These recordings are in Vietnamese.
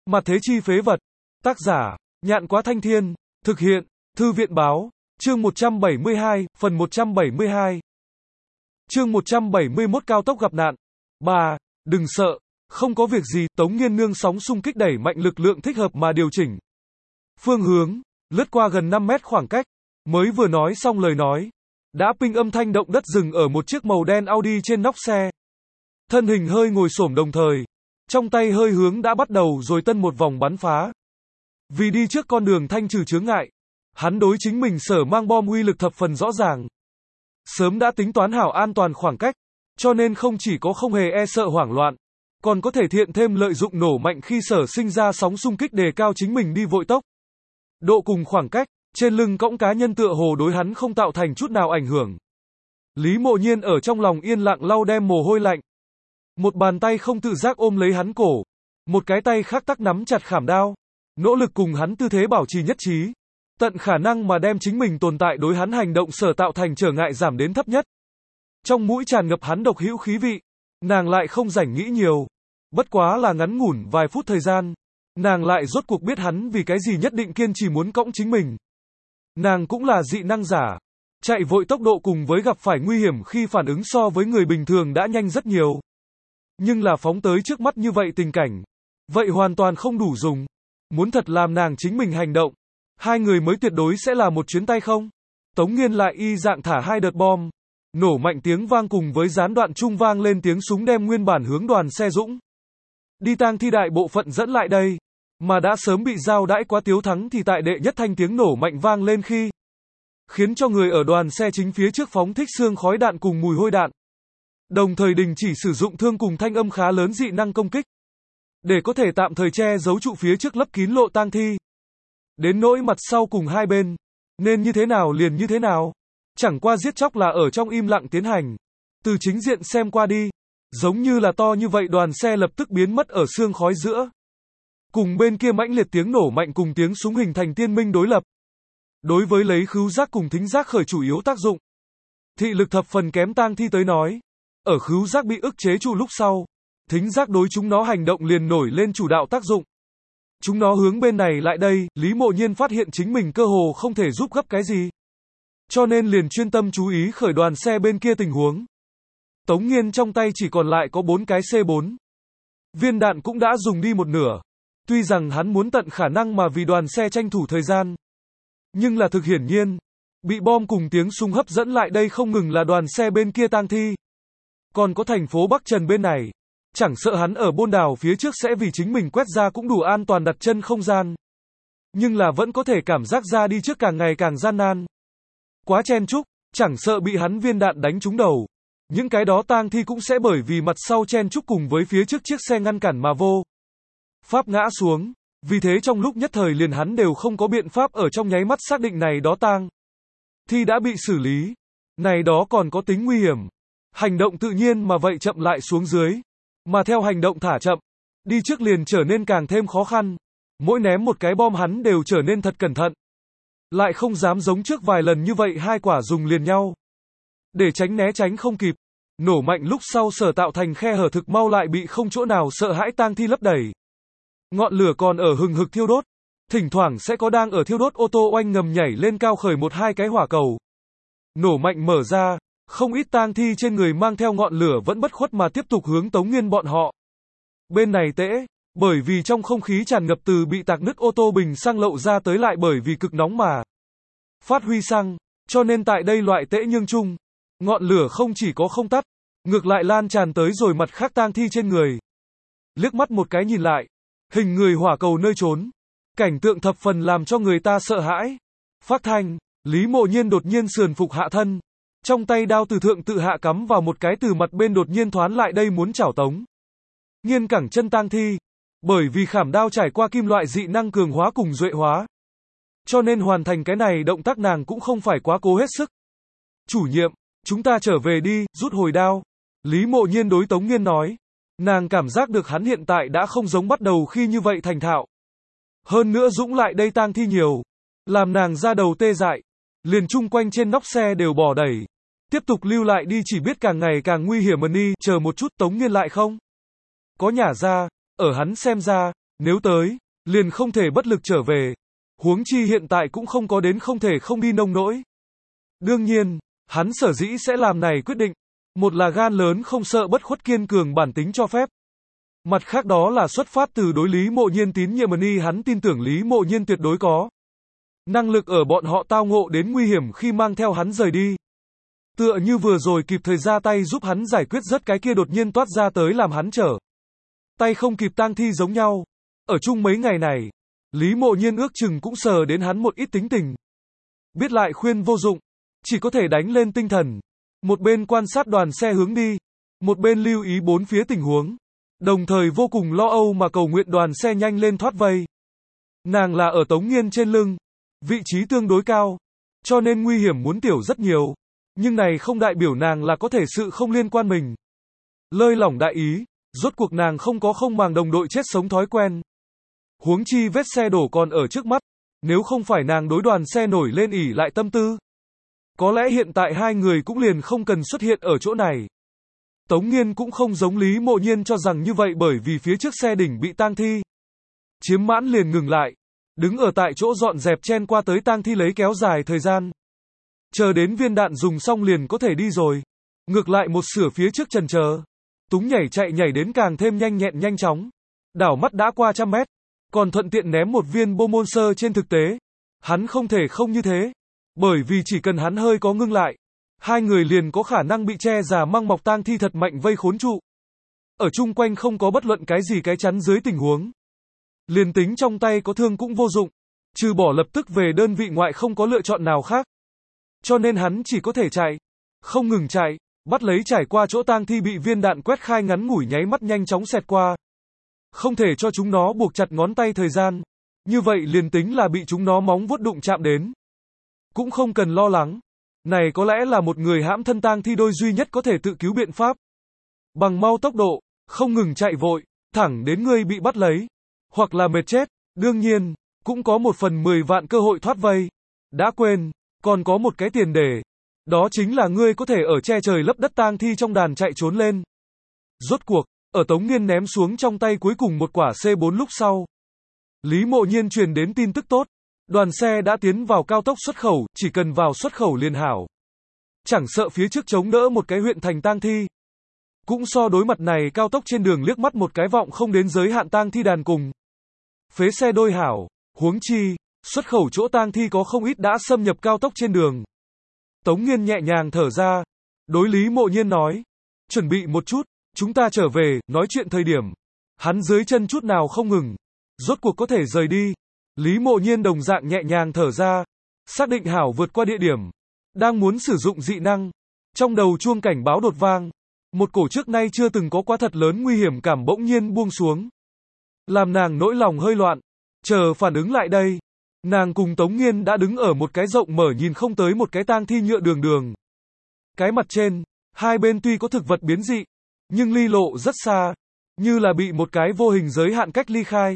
Mặt thế chi phế vật. Tác giả, Nhạn Quá Thanh Thiên. Thực hiện, Thư viện Báo. Chương 172, phần 172. Chương 171 cao tốc gặp nạn. 3. Đừng sợ, không có việc gì, Tống Nghiên nương sóng xung kích đẩy mạnh lực lượng thích hợp mà điều chỉnh phương hướng, lướt qua gần 5 mét khoảng cách, mới vừa nói xong lời nói, đã ping âm thanh động đất dừng ở một chiếc màu đen Audi trên nóc xe. Thân hình hơi ngồi xổm đồng thời, trong tay hơi hướng đã bắt đầu rồi tân một vòng bắn phá. Vì đi trước con đường thanh trừ chướng ngại, hắn đối chính mình sở mang bom uy lực thập phần rõ ràng. Sớm đã tính toán hảo an toàn khoảng cách, cho nên không chỉ có không hề e sợ hoảng loạn, còn có thể thiện thêm lợi dụng nổ mạnh khi sở sinh ra sóng xung kích đề cao chính mình đi vội tốc. Độ cùng khoảng cách, trên lưng cõng cá nhân tựa hồ đối hắn không tạo thành chút nào ảnh hưởng. Lý Mộ Nhiên ở trong lòng yên lặng lau đem mồ hôi lạnh. Một bàn tay không tự giác ôm lấy hắn cổ, một cái tay khác tắc nắm chặt khảm đao, nỗ lực cùng hắn tư thế bảo trì nhất trí, tận khả năng mà đem chính mình tồn tại đối hắn hành động sở tạo thành trở ngại giảm đến thấp nhất. Trong mũi tràn ngập hắn độc hữu khí vị, nàng lại không rảnh nghĩ nhiều, bất quá là ngắn ngủn vài phút thời gian, nàng lại rốt cuộc biết hắn vì cái gì nhất định kiên trì muốn cõng chính mình. Nàng cũng là dị năng giả, chạy vội tốc độ cùng với gặp phải nguy hiểm khi phản ứng so với người bình thường đã nhanh rất nhiều. Nhưng là phóng tới trước mắt như vậy tình cảnh, vậy hoàn toàn không đủ dùng. Muốn thật làm nàng chính mình hành động, hai người mới tuyệt đối sẽ là một chuyến tay không. Tống Nghiên lại y dạng thả hai đợt bom, nổ mạnh tiếng vang cùng với gián đoạn chung vang lên tiếng súng đem nguyên bản hướng đoàn xe dũng đi tang thi đại bộ phận dẫn lại đây, mà đã sớm bị giao đãi quá Tiếu Thắng thì tại đệ nhất thanh tiếng nổ mạnh vang lên khi khiến cho người ở đoàn xe chính phía trước phóng thích xương khói đạn cùng mùi hôi đạn, đồng thời đình chỉ sử dụng thương cùng thanh âm khá lớn dị năng công kích, để có thể tạm thời che giấu trụ phía trước lấp kín lộ tang thi. Đến nỗi mặt sau cùng hai bên, nên như thế nào liền như thế nào, chẳng qua giết chóc là ở trong im lặng tiến hành. Từ chính diện xem qua đi, giống như là to như vậy đoàn xe lập tức biến mất ở xương khói giữa. Cùng bên kia mãnh liệt tiếng nổ mạnh cùng tiếng súng hình thành tiên minh đối lập. Đối với lấy khứu giác cùng thính giác khởi chủ yếu tác dụng, thị lực thập phần kém tang thi tới nói, ở khứu giác bị ức chế trụ lúc sau, thính giác đối chúng nó hành động liền nổi lên chủ đạo tác dụng. Chúng nó hướng bên này lại đây, Lý Mộ Nhiên phát hiện chính mình cơ hồ không thể giúp gấp cái gì. Cho nên liền chuyên tâm chú ý khởi đoàn xe bên kia tình huống. Tống Nghiên trong tay chỉ còn lại có 4 cái C4. Viên đạn cũng đã dùng đi một nửa. Tuy rằng hắn muốn tận khả năng mà vì đoàn xe tranh thủ thời gian. Nhưng là thực hiển nhiên, bị bom cùng tiếng súng hấp dẫn lại đây không ngừng là đoàn xe bên kia tang thi. Còn có thành phố Bắc Trần bên này. Chẳng sợ hắn ở Bôn Đào phía trước sẽ vì chính mình quét ra cũng đủ an toàn đặt chân không gian. Nhưng là vẫn có thể cảm giác ra đi trước càng ngày càng gian nan. Quá chen chúc, chẳng sợ bị hắn viên đạn đánh trúng đầu. Những cái đó tang thi cũng sẽ bởi vì mặt sau chen chúc cùng với phía trước chiếc xe ngăn cản mà vô pháp ngã xuống. Vì thế trong lúc nhất thời liền hắn đều không có biện pháp ở trong nháy mắt xác định này đó tang thi đã bị xử lý. Này đó còn có tính nguy hiểm. Hành động tự nhiên mà vậy chậm lại xuống dưới. Mà theo hành động thả chậm, đi trước liền trở nên càng thêm khó khăn. Mỗi ném một cái bom hắn đều trở nên thật cẩn thận. Lại không dám giống trước vài lần như vậy hai quả dùng liền nhau. Để tránh né tránh không kịp. Nổ mạnh lúc sau sở tạo thành khe hở thực mau lại bị không chỗ nào sợ hãi tang thi lấp đầy. Ngọn lửa còn ở hừng hực thiêu đốt. Thỉnh thoảng sẽ có đang ở thiêu đốt ô tô oanh ngầm nhảy lên cao khởi một hai cái hỏa cầu. Nổ mạnh mở ra. Không ít tang thi trên người mang theo ngọn lửa vẫn bất khuất mà tiếp tục hướng Tống Nghiên bọn họ. Bên này tễ, bởi vì trong không khí tràn ngập từ bị tạc nứt ô tô bình xăng lậu ra tới lại bởi vì cực nóng mà phát huy xăng, cho nên tại đây loại tễ nhưng chung, ngọn lửa không chỉ có không tắt, ngược lại lan tràn tới rồi mặt khác tang thi trên người. Liếc mắt một cái nhìn lại, hình người hỏa cầu nơi trốn, cảnh tượng thập phần làm cho người ta sợ hãi. Phát thanh, Lý Mộ Nhiên đột nhiên sườn phục hạ thân. Trong tay đao từ thượng tự hạ cắm vào một cái từ mặt bên đột nhiên thoán lại đây muốn chảo Tống Nghiên cẳng chân tang thi. Bởi vì khảm đao trải qua kim loại dị năng cường hóa cùng duệ hóa. Cho nên hoàn thành cái này động tác nàng cũng không phải quá cố hết sức. Chủ nhiệm, chúng ta trở về đi, rút hồi đao. Lý Mộ Nhiên đối Tống Nghiên nói. Nàng cảm giác được hắn hiện tại đã không giống bắt đầu khi như vậy thành thạo. Hơn nữa dũng lại đây tang thi nhiều. Làm nàng ra đầu tê dại. Liền chung quanh trên nóc xe đều bỏ đẩy. Tiếp tục lưu lại đi chỉ biết càng ngày càng nguy hiểm đi, chờ một chút Tống Nghiên lại không có nhả ra, ở hắn xem ra, Nếu tới, liền không thể bất lực trở về. Huống chi hiện tại cũng không có đến không thể không đi nông nỗi. Đương nhiên, hắn sở dĩ sẽ làm này quyết định. Một là gan lớn không sợ bất khuất kiên cường bản tính cho phép. Mặt khác đó là xuất phát từ đối Lý Mộ Nhiên tín nhiệm hắn tin tưởng Lý Mộ Nhiên tuyệt đối có năng lực ở bọn họ tao ngộ đến nguy hiểm khi mang theo hắn rời đi. Tựa như vừa rồi kịp thời ra tay giúp hắn giải quyết rất cái kia đột nhiên toát ra tới làm hắn trở tay không kịp tang thi giống nhau. Ở chung mấy ngày này, Lý Mộ Nhiên ước chừng cũng sờ đến hắn một ít tính tình. Biết lại khuyên vô dụng, chỉ có thể đánh lên tinh thần. Một bên quan sát đoàn xe hướng đi, một bên lưu ý bốn phía tình huống. Đồng thời vô cùng lo âu mà cầu nguyện đoàn xe nhanh lên thoát vây. Nàng là ở Tống Nghiên trên lưng, vị trí tương đối cao, cho nên nguy hiểm muốn tiểu rất nhiều. Nhưng này không đại biểu nàng là có thể sự không liên quan mình. Lơi lỏng đại ý, rốt cuộc nàng không có không màng đồng đội chết sống thói quen. Huống chi vết xe đổ còn ở trước mắt, nếu không phải nàng đối đoàn xe nổi lên ỉ lại tâm tư. Có lẽ hiện tại hai người cũng liền không cần xuất hiện ở chỗ này. Tống Nghiên cũng không giống Lý Mộ Nhiên cho rằng như vậy bởi vì phía trước xe đỉnh bị tang thi chiếm mãn liền ngừng lại, đứng ở tại chỗ dọn dẹp chen qua tới tang thi lấy kéo dài thời gian. Chờ đến viên đạn dùng xong liền có thể đi rồi. Ngược lại một sửa phía trước chần chờ. Túng nhảy nhảy đến càng thêm nhanh nhẹn nhanh chóng. Đảo mắt đã qua 100 mét. Còn thuận tiện ném một viên bom monster trên thực tế. Hắn không thể không như thế. Bởi vì chỉ cần hắn hơi có ngưng lại, hai người liền có khả năng bị che già măng mọc tang thi thật mạnh vây khốn trụ. Ở chung quanh không có bất luận cái gì cái chắn dưới tình huống. Liền tính trong tay có thương cũng vô dụng. Trừ bỏ lập tức về đơn vị ngoại không có lựa chọn nào khác. Cho nên hắn chỉ có thể chạy. Không ngừng chạy, bắt lấy trải qua chỗ tang thi bị viên đạn quét khai ngắn ngủi nháy mắt nhanh chóng xẹt qua. Không thể cho chúng nó buộc chặt ngón tay thời gian. Như vậy liền tính là bị chúng nó móng vuốt đụng chạm đến. Cũng không cần lo lắng. Này có lẽ là một người hãm thân tang thi đôi duy nhất có thể tự cứu biện pháp. Bằng mau tốc độ, không ngừng chạy vội, thẳng đến người bị bắt lấy. Hoặc là mệt chết, đương nhiên, cũng có 1/10 vạn cơ hội thoát vây. Đã quên, còn có một cái tiền đề. Đó chính là ngươi có thể ở che trời lấp đất tang thi trong đàn chạy trốn lên. Rốt cuộc, ở Tống Nghiên ném xuống trong tay cuối cùng một quả C4 lúc sau. Lý Mộ Nhiên truyền đến tin tức tốt. Đoàn xe đã tiến vào cao tốc xuất khẩu, chỉ cần vào xuất khẩu liền hảo. Chẳng sợ phía trước chống đỡ một cái huyện thành tang thi. Cũng so đối mặt này cao tốc trên đường liếc mắt một cái vọng không đến giới hạn tang thi đàn cùng. Phế xe đôi hảo, huống chi, xuất khẩu chỗ tang thi có không ít đã xâm nhập cao tốc trên đường. Tống Nghiên nhẹ nhàng thở ra. Đối Lý Mộ Nhiên nói. Chuẩn bị một chút, chúng ta trở về, nói chuyện thời điểm. Hắn dưới chân chút nào không ngừng. Rốt cuộc có thể rời đi. Lý Mộ Nhiên đồng dạng nhẹ nhàng thở ra. Xác định hảo vượt qua địa điểm. Đang muốn sử dụng dị năng. Trong đầu chuông cảnh báo đột vang. Một cổ trước nay chưa từng có quá thật lớn nguy hiểm cảm bỗng nhiên buông xuống. Làm nàng nỗi lòng hơi loạn. Chờ phản ứng lại đây. Nàng cùng Tống Nghiên đã đứng ở một cái rộng mở nhìn không tới một cái tang thi nhựa đường. Cái mặt trên, hai bên tuy có thực vật biến dị, nhưng ly lộ rất xa, như là bị một cái vô hình giới hạn cách ly khai.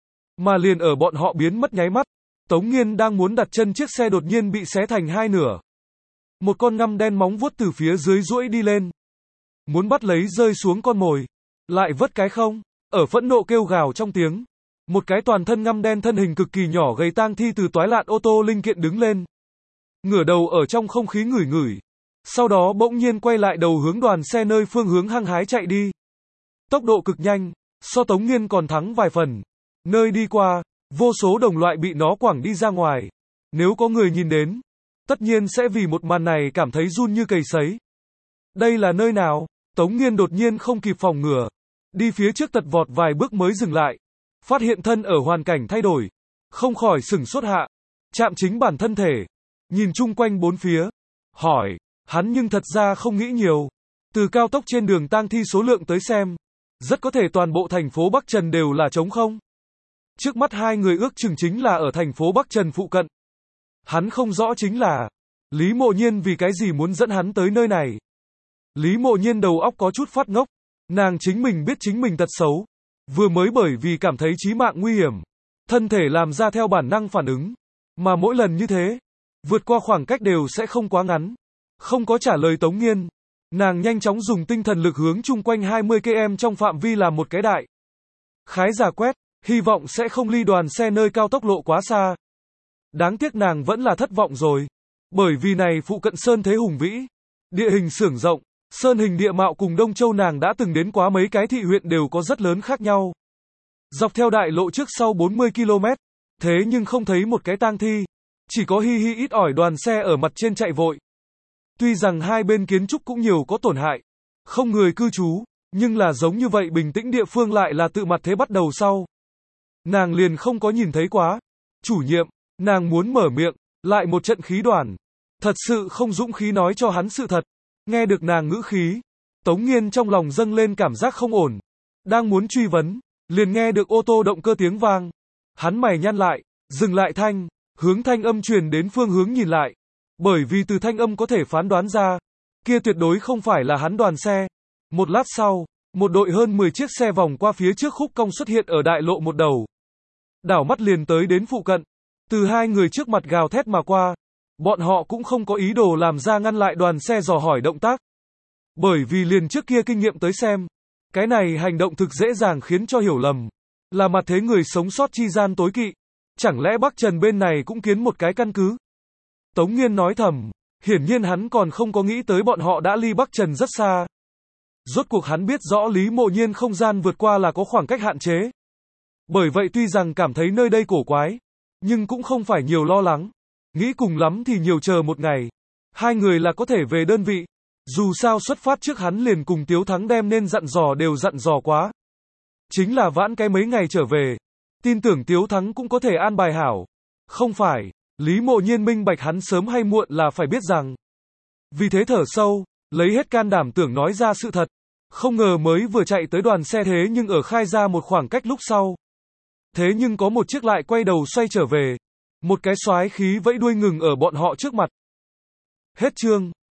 Mà liền ở bọn họ biến mất nháy mắt, Tống Nghiên đang muốn đặt chân chiếc xe đột nhiên bị xé thành hai nửa. Một con ngăm đen móng vuốt từ phía dưới duỗi đi lên. Muốn bắt lấy rơi xuống con mồi. Lại vất cái không, ở phẫn nộ kêu gào trong tiếng. Một cái toàn thân ngăm đen thân hình cực kỳ nhỏ gầy tang thi từ toái lạn ô tô linh kiện đứng lên. Ngửa đầu ở trong không khí ngửi ngửi. Sau đó bỗng nhiên quay lại đầu hướng đoàn xe nơi phương hướng hăng hái chạy đi. Tốc độ cực nhanh, so Tống Nghiên còn thắng vài phần. Nơi đi qua, vô số đồng loại bị nó quẳng đi ra ngoài. Nếu có người nhìn đến, tất nhiên sẽ vì một màn này cảm thấy run như cầy sấy. Đây là nơi nào? Tống Nghiên đột nhiên không kịp phòng ngừa. Đi phía trước tật vọt vài bước mới dừng lại. Phát hiện thân ở hoàn cảnh thay đổi. Không khỏi sửng sốt hạ. Chạm chính bản thân thể. Nhìn chung quanh bốn phía. Hỏi. Hắn nhưng thật ra không nghĩ nhiều. Từ cao tốc trên đường tang thi số lượng tới xem. Rất có thể toàn bộ thành phố Bắc Trần đều là trống không. Trước mắt hai người ước chừng chính là ở thành phố Bắc Trần phụ cận. Hắn không rõ chính là. Lý Mộ Nhiên vì cái gì muốn dẫn hắn tới nơi này. Lý Mộ Nhiên đầu óc có chút phát ngốc. Nàng chính mình biết chính mình tật xấu. Vừa mới bởi vì cảm thấy chí mạng nguy hiểm. Thân thể làm ra theo bản năng phản ứng. Mà mỗi lần như thế. Vượt qua khoảng cách đều sẽ không quá ngắn. Không có trả lời Tống Nghiên. Nàng nhanh chóng dùng tinh thần lực hướng chung quanh 20 km trong phạm vi làm một cái đại khái giả quét. hy vọng sẽ không ly đoàn xe nơi cao tốc lộ quá xa. Đáng tiếc nàng vẫn là thất vọng rồi. Bởi vì này phụ cận sơn thế hùng vĩ, địa hình xưởng rộng, sơn hình địa mạo cùng Đông Châu nàng đã từng đến quá mấy cái thị huyện đều có rất lớn khác nhau. Dọc theo đại lộ trước sau 40 km, thế nhưng không thấy một cái tang thi, chỉ có hi hi ít ỏi đoàn xe ở mặt trên chạy vội. Tuy rằng hai bên kiến trúc cũng nhiều có tổn hại, không người cư trú, nhưng là giống như vậy bình tĩnh địa phương lại là tự mặt thế bắt đầu sau. Nàng liền không có nhìn thấy quá. Chủ nhiệm, nàng muốn mở miệng, lại một trận khí đoàn. Thật sự không dũng khí nói cho hắn sự thật. Nghe được nàng ngữ khí, Tống Nghiên trong lòng dâng lên cảm giác không ổn. Đang muốn truy vấn, liền nghe được ô tô động cơ tiếng vang. Hắn mày nhăn lại, dừng lại thanh, hướng thanh âm truyền đến phương hướng nhìn lại. Bởi vì từ thanh âm có thể phán đoán ra, kia tuyệt đối không phải là hắn đoàn xe. Một lát sau, một đội hơn 10 chiếc xe vòng qua phía trước khúc cong xuất hiện ở đại lộ một đầu. Đảo mắt liền tới đến phụ cận. Từ hai người trước mặt gào thét mà qua. Bọn họ cũng không có ý đồ làm ra ngăn lại đoàn xe dò hỏi động tác. Bởi vì liền trước kia kinh nghiệm tới xem. Cái này hành động thực dễ dàng khiến cho hiểu lầm. Là mặt thế người sống sót chi gian tối kỵ. Chẳng lẽ Bắc Trần bên này cũng kiến một cái căn cứ? Tống Nghiên nói thầm. Hiển nhiên hắn còn không có nghĩ tới bọn họ đã ly Bắc Trần rất xa. Rốt cuộc hắn biết rõ Lý Mộ Nhiên không gian vượt qua là có khoảng cách hạn chế. Bởi vậy tuy rằng cảm thấy nơi đây cổ quái, nhưng cũng không phải nhiều lo lắng. Nghĩ cùng lắm thì nhiều chờ một ngày. Hai người là có thể về đơn vị. Dù sao xuất phát trước hắn liền cùng Tiếu Thắng đem nên dặn dò đều dặn dò quá. Chính là vãn cái mấy ngày trở về. Tin tưởng Tiếu Thắng cũng có thể an bài hảo. Không phải, Lý Mộ Nhiên minh bạch hắn sớm hay muộn là phải biết rằng. Vì thế thở sâu, lấy hết can đảm tưởng nói ra sự thật. Không ngờ mới vừa chạy tới đoàn xe thế nhưng ở khai ra một khoảng cách lúc sau. Thế nhưng có một chiếc lại quay đầu xoay trở về. Một cái xoái khí vẫy đuôi ngừng ở bọn họ trước mặt. Hết chương.